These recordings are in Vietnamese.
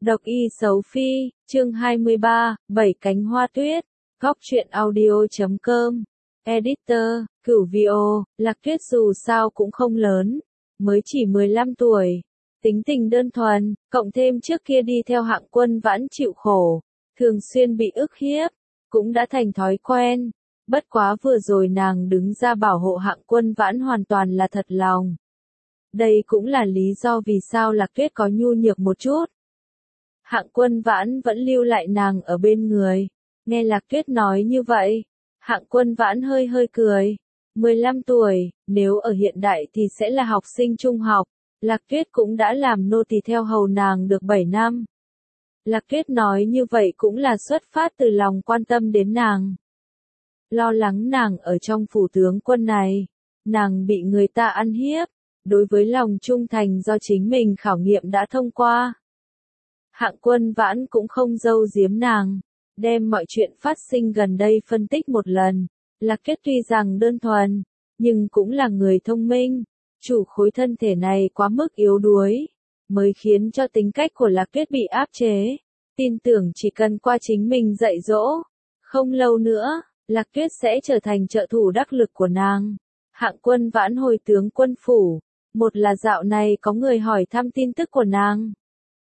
Độc y xấu phi, chương 23, 7 cánh hoa tuyết, góc truyện audio.com, editor, Cửu Video, Lạc Tuyết dù sao cũng không lớn, mới chỉ 15 tuổi, tính tình đơn thuần, cộng thêm trước kia đi theo Hạng Quân Vãn chịu khổ, thường xuyên bị ức hiếp, cũng đã thành thói quen, bất quá vừa rồi nàng đứng ra bảo hộ Hạng Quân Vãn hoàn toàn là thật lòng. Đây cũng là lý do vì sao Lạc Tuyết có nhu nhược một chút. Hạng Quân Vãn vẫn lưu lại nàng ở bên người. Nghe Lạc Tuyết nói như vậy, Hạng Quân Vãn hơi hơi cười. 15 tuổi, nếu ở hiện đại thì sẽ là học sinh trung học. Lạc Tuyết cũng đã làm nô tỳ theo hầu nàng được 7 năm. Lạc Tuyết nói như vậy cũng là xuất phát từ lòng quan tâm đến nàng. Lo lắng nàng ở trong phủ tướng quân này, nàng bị người ta ăn hiếp, đối với lòng trung thành do chính mình khảo nghiệm đã thông qua. Hạng Quân Vãn cũng không giấu giếm nàng, đem mọi chuyện phát sinh gần đây phân tích một lần. Lạc Tuyết tuy rằng đơn thuần, nhưng cũng là người thông minh, chủ khối thân thể này quá mức yếu đuối, mới khiến cho tính cách của Lạc Tuyết bị áp chế. Tin tưởng chỉ cần qua chính mình dạy dỗ, không lâu nữa, Lạc Tuyết sẽ trở thành trợ thủ đắc lực của nàng. Hạng Quân Vãn hồi tướng quân phủ, một là dạo này có người hỏi thăm tin tức của nàng.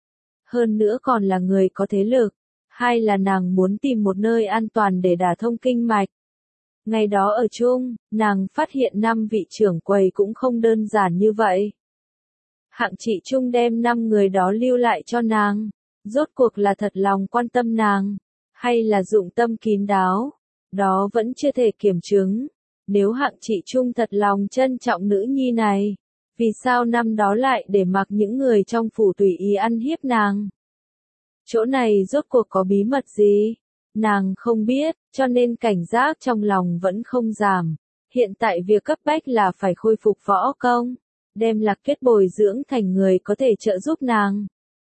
Hơn nữa còn là người có thế lực, hai là nàng muốn tìm một nơi an toàn để đả thông kinh mạch. Ngày đó ở chung, nàng phát hiện 5 vị trưởng quầy cũng không đơn giản như vậy. Hạng Trị Trung đem 5 người đó lưu lại cho nàng, rốt cuộc là thật lòng quan tâm nàng, hay là dụng tâm kín đáo, đó vẫn chưa thể kiểm chứng. Nếu Hạng Trị Trung thật lòng trân trọng nữ nhi này, vì sao năm đó lại để mặc những người trong phủ tùy ý ăn hiếp nàng? Chỗ này rốt cuộc có bí mật gì? Nàng không biết, cho nên cảnh giác trong lòng vẫn không giảm. Hiện tại việc cấp bách là phải khôi phục võ công, đem Lạc Tuyết bồi dưỡng thành người có thể trợ giúp nàng.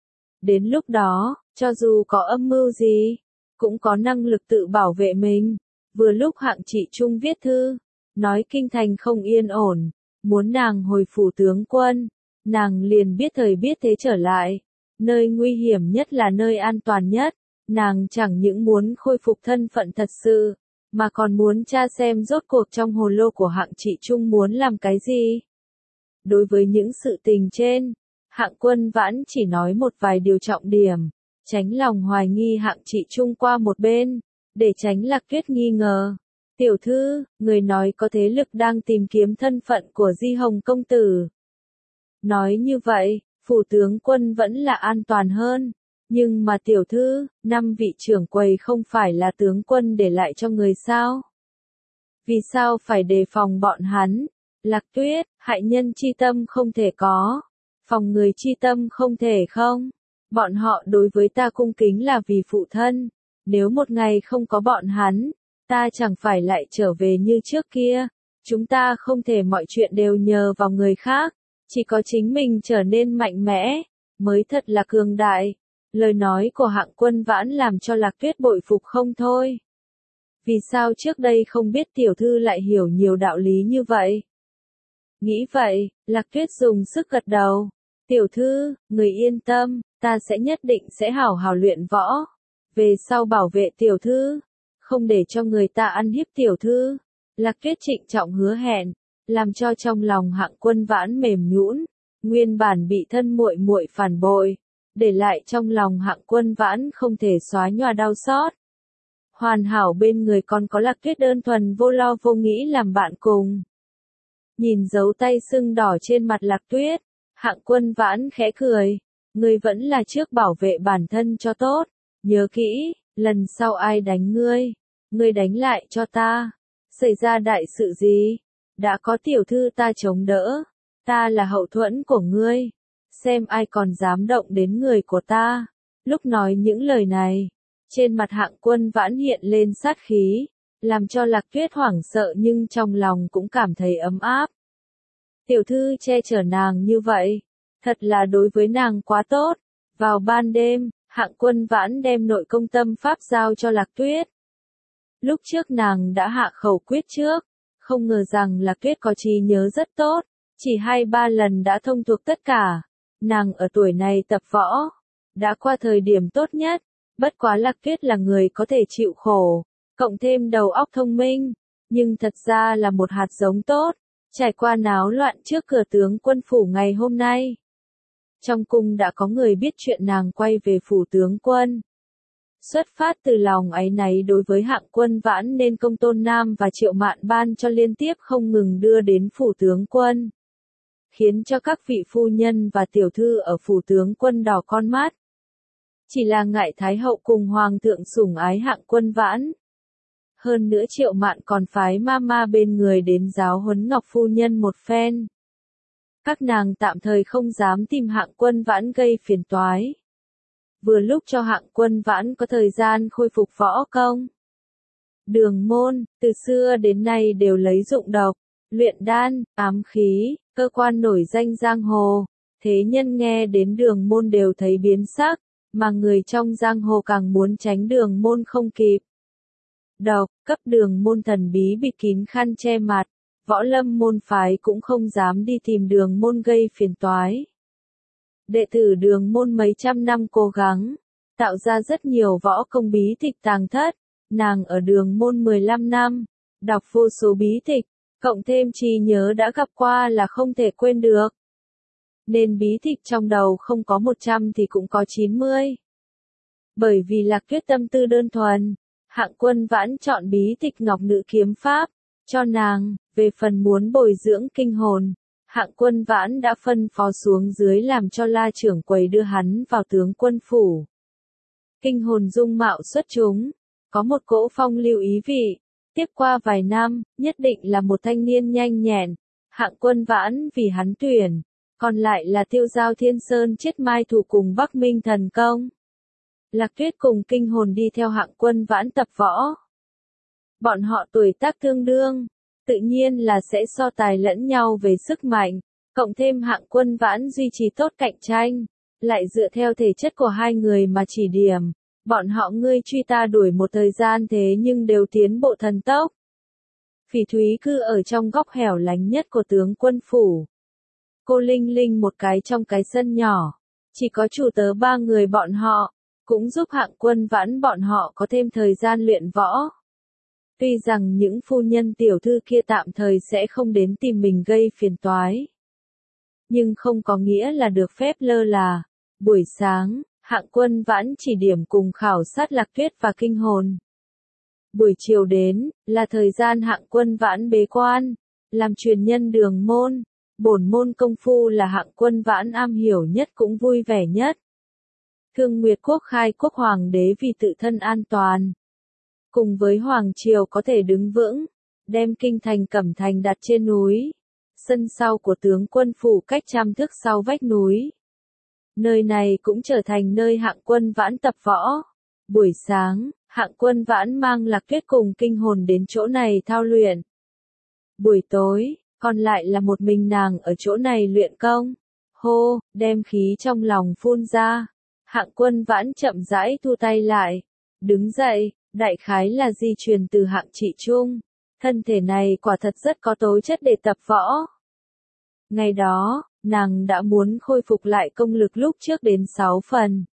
Đến lúc đó, cho dù có âm mưu gì, cũng có năng lực tự bảo vệ mình. Vừa lúc Hạng Trị Trung viết thư, nói kinh thành không yên ổn, muốn nàng hồi phủ tướng quân, nàng liền biết thời biết thế trở lại. Nơi nguy hiểm nhất là nơi an toàn nhất, nàng chẳng những muốn khôi phục thân phận thật sự, mà còn muốn tra xem rốt cuộc trong hồ lô của Hạng Trị Trung muốn làm cái gì. Đối với những sự tình trên, Hạng Quân Vãn chỉ nói một vài điều trọng điểm, tránh lòng hoài nghi Hạng Trị Trung qua một bên, để tránh Lạc Tuyết nghi ngờ. Tiểu thư, người nói có thế lực đang tìm kiếm thân phận của Di Hồng công tử. Nói như vậy, phủ tướng quân vẫn là an toàn hơn, nhưng mà tiểu thư, 5 vị trưởng quầy không phải là tướng quân để lại cho người sao? Vì sao phải đề phòng bọn hắn? Lạc Tuyết, hại nhân chi tâm không thể có, phòng người chi tâm không thể không. Bọn họ đối với ta cung kính là vì phụ thân, nếu một ngày không có bọn hắn, ta chẳng phải lại trở về như trước kia. Chúng ta không thể mọi chuyện đều nhờ vào người khác, chỉ có chính mình trở nên mạnh mẽ, mới thật là cường đại. Lời nói của Hạng Quân Vãn làm cho Lạc Tuyết bội phục không thôi. Vì sao trước đây không biết tiểu thư lại hiểu nhiều đạo lý như vậy? Nghĩ vậy, Lạc Tuyết dùng sức gật đầu. Tiểu thư, người yên tâm, ta sẽ nhất định sẽ hảo hảo luyện võ. Về sau bảo vệ tiểu thư, không để cho người ta ăn hiếp tiểu thư. Lạc Tuyết trịnh trọng hứa hẹn, làm cho trong lòng Hạng Quân Vãn mềm nhũn, nguyên bản bị thân muội muội phản bội, để lại trong lòng Hạng Quân Vãn không thể xóa nhòa đau xót. Hoàn hảo bên người còn có Lạc Tuyết đơn thuần vô lo vô nghĩ làm bạn cùng. Nhìn dấu tay sưng đỏ trên mặt Lạc Tuyết, Hạng Quân Vãn khẽ cười, ngươi vẫn là trước bảo vệ bản thân cho tốt, nhớ kỹ, lần sau ai đánh ngươi đánh lại cho ta. Xảy ra đại sự gì? Đã có tiểu thư ta chống đỡ, ta là hậu thuẫn của ngươi, xem ai còn dám động đến người của ta. Lúc nói những lời này, trên mặt Hạng Quân Vãn hiện lên sát khí, làm cho Lạc Tuyết hoảng sợ nhưng trong lòng cũng cảm thấy ấm áp. Tiểu thư che chở nàng như vậy, thật là đối với nàng quá tốt. Vào ban đêm, Hạng Quân Vãn đem nội công tâm pháp giao cho Lạc Tuyết. Lúc trước nàng đã hạ khẩu quyết trước, không ngờ rằng Lạc Tuyết có trí nhớ rất tốt, chỉ 2-3 lần đã thông thuộc tất cả. Nàng ở tuổi này tập võ, đã qua thời điểm tốt nhất, bất quá Lạc Tuyết là người có thể chịu khổ, cộng thêm đầu óc thông minh, nhưng thật ra là một hạt giống tốt, trải qua náo loạn trước cửa tướng quân phủ ngày hôm nay. Trong cung đã có người biết chuyện nàng quay về phủ tướng quân. Xuất phát từ lòng áy náy đối với Hạng Quân Vãn nên Công Tôn Nam và Triệu Mạn ban cho liên tiếp không ngừng đưa đến phủ tướng quân, khiến cho các vị phu nhân và tiểu thư ở phủ tướng quân đỏ con mắt. Chỉ là ngại Thái hậu cùng Hoàng thượng sủng ái Hạng Quân Vãn. Hơn nữa Triệu Mạn còn phái mama bên người đến giáo huấn Ngọc phu nhân một phen. Các nàng tạm thời không dám tìm Hạng Quân Vãn gây phiền toái. Vừa lúc cho Hạng Quân Vãn có thời gian khôi phục võ công. Đường môn, từ xưa đến nay đều lấy dụng độc, luyện đan, ám khí, cơ quan nổi danh giang hồ. Thế nhân nghe đến đường môn đều thấy biến sắc, mà người trong giang hồ càng muốn tránh đường môn không kịp. Độc, cấp đường môn thần bí bịt kín khăn che mặt, võ lâm môn phái cũng không dám đi tìm đường môn gây phiền toái. Đệ tử đường môn mấy trăm năm cố gắng, tạo ra rất nhiều võ công bí tịch tàng thất, nàng ở đường môn 15 năm, đọc vô số bí tịch, cộng thêm trí nhớ đã gặp qua là không thể quên được. Nên bí tịch trong đầu không có 100 thì cũng có 90. Bởi vì Lạc Tuyết tâm tư đơn thuần, Hạng Quân Vãn chọn bí tịch Ngọc Nữ Kiếm Pháp, cho nàng, về phần muốn bồi dưỡng kinh hồn. Hạng Quân Vãn đã phân phó xuống dưới làm cho La trưởng quầy đưa hắn vào tướng quân phủ. Kinh hồn dung mạo xuất chúng, có một cỗ phong lưu ý vị, tiếp qua vài năm, nhất định là một thanh niên nhanh nhẹn. Hạng Quân Vãn vì hắn tuyển, còn lại là Tiêu Giao Thiên Sơn chết mai thủ cùng Bắc Minh thần công. Lạc Tuyết cùng kinh hồn đi theo Hạng Quân Vãn tập võ. Bọn họ tuổi tác tương đương, tự nhiên là sẽ so tài lẫn nhau về sức mạnh, cộng thêm Hạng Quân Vãn duy trì tốt cạnh tranh, lại dựa theo thể chất của hai người mà chỉ điểm, bọn họ ngươi truy ta đuổi một thời gian thế nhưng đều tiến bộ thần tốc. Phỉ Thúy cư ở trong góc hẻo lánh nhất của tướng quân phủ. Cô Linh Linh một cái trong cái sân nhỏ, chỉ có chủ tớ ba người bọn họ, cũng giúp Hạng Quân Vãn bọn họ có thêm thời gian luyện võ. Tuy rằng những phu nhân tiểu thư kia tạm thời sẽ không đến tìm mình gây phiền toái, nhưng không có nghĩa là được phép lơ là. Buổi sáng, Hạng Quân Vãn chỉ điểm cùng khảo sát Lạc Tuyết và kinh hồn. Buổi chiều đến, là thời gian Hạng Quân Vãn bế quan, làm truyền nhân đường môn. Bổn môn công phu là Hạng Quân Vãn am hiểu nhất cũng vui vẻ nhất. Thương Nguyệt Quốc khai quốc hoàng đế vì tự thân an toàn, cùng với hoàng triều có thể đứng vững, đem kinh thành Cẩm Thành đặt trên núi. Sân sau của tướng quân phủ cách 100 thước sau vách núi. Nơi này cũng trở thành nơi Hạng Quân Vãn tập võ. Buổi sáng, Hạng Quân Vãn mang Lạc Tuyết cùng kinh hồn đến chỗ này thao luyện. Buổi tối, còn lại là một mình nàng ở chỗ này luyện công. Hô, đem khí trong lòng phun ra. Hạng Quân Vãn chậm rãi thu tay lại. Đứng dậy, đại khái là di truyền từ Hạng Trị Trung. Thân thể này quả thật rất có tố chất để tập võ. Ngày đó, nàng đã muốn khôi phục lại công lực lúc trước đến 6 phần.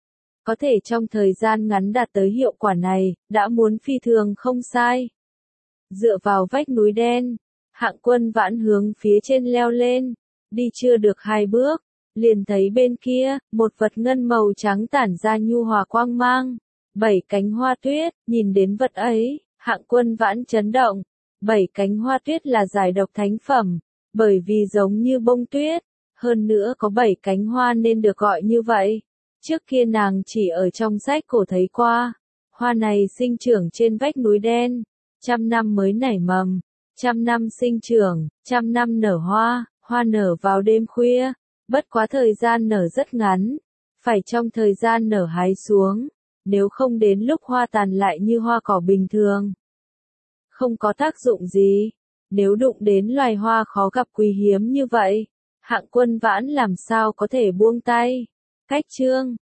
Có thể trong thời gian ngắn đạt tới hiệu quả này, đã muốn phi thường không sai. Dựa vào vách núi đen, Hạng Quân Vãn hướng phía trên leo lên, đi chưa được 2 bước, liền thấy bên kia, một vật ngân màu trắng tản ra nhu hòa quang mang. 7 cánh hoa tuyết, nhìn đến vật ấy, Hạng Quân Vãn chấn động. 7 cánh hoa tuyết là giải độc thánh phẩm, bởi vì giống như bông tuyết, hơn nữa có 7 cánh hoa nên được gọi như vậy. Trước kia nàng chỉ ở trong sách cổ thấy qua, hoa này sinh trưởng trên vách núi đen, 100 năm mới nảy mầm, 100 năm sinh trưởng, 100 năm nở hoa, hoa nở vào đêm khuya, bất quá thời gian nở rất ngắn, phải trong thời gian nở hái xuống, nếu không đến lúc hoa tàn lại như hoa cỏ bình thường. Không có tác dụng gì, nếu đụng đến loài hoa khó gặp quý hiếm như vậy, Hạng Quân Vãn làm sao có thể buông tay. Cách chương